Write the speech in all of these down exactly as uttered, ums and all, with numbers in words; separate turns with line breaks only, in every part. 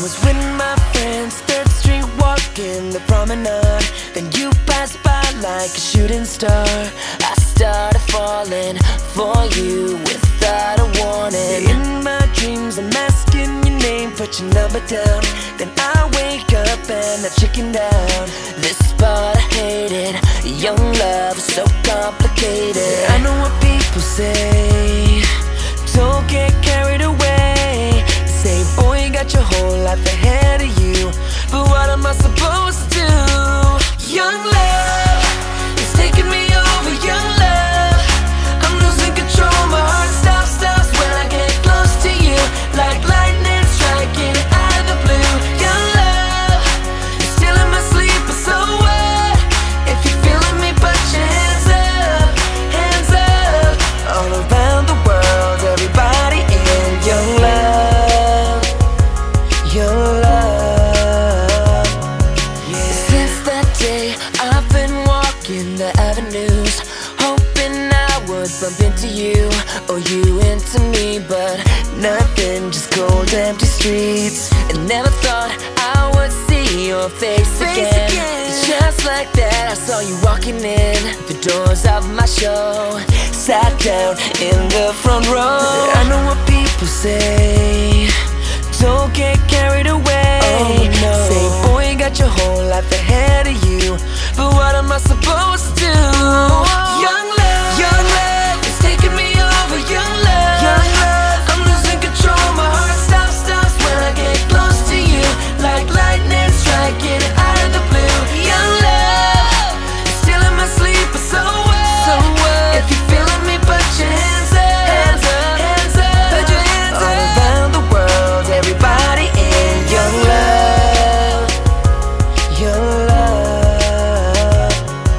was with my friends, third Street walking the promenade. Then you passed by like a shooting star. I started falling for you without a warning. In my dreams I'm asking your name, put your number down. Then I wake up and I chicken down. This part I hated, young love is so complicated. I know what people say, don't get carried away. Say, boy, you got your whole life ahead of you, but what am I supposed to do? Young love is taking me over, young love. I'm losing control, my heart stops, stops when I get close to you. Like lightning striking out of the blue. Young love, you're still in my sleep, but so what? If you're feeling me, put your hands up, hands up. All around the world, everybody in young love, young love, yeah. Since that day, I've been walking the avenues, hoping I would bump into you, or you into me, but nothing, just cold empty streets. And never thought I would see your face, face again. again It's just like that, I saw you walking in the doors of my show, sat down in the front row. I know what people say, don't get carried away. Oh, no. Say, boy, you got your whole life ahead of you, but what am I supposed to do? Young love, young love is taking me over, young love, young love. I'm losing control, my heart stops, stops when I get close to you. Like lightning striking out of the blue. Young love, you're still in my sleep, but so what? So what? If you're feeling me, put your hands up, hands up, hands up. Put your hands all up. Around the world, everybody in young love, young love.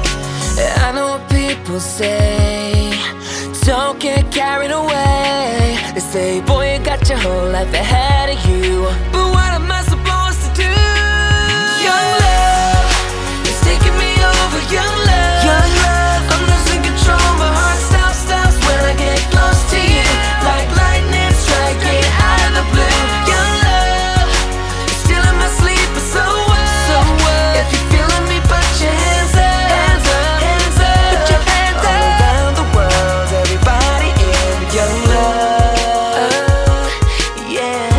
I know what people say, don't get carried away. They say, boy, you got your whole life ahead of you, but what am I supposed to do? Young love is taking me over, young love, young love. I'm losing control, my heart stops, stops when I get close to you. Like lightning striking out of the blue. Young love, you're still in my sleep, but so what? So what? If you're feeling me, put your hands up, hands up, hands up. Put your hands all up. Around the world, everybody in young love. Oh, yeah.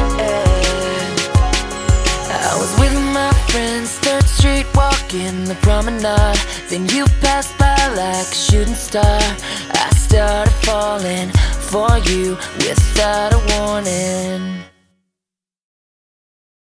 I was with my friends, third Street walking the promenade. Then you passed by like a shooting star. I started falling for you without a warning.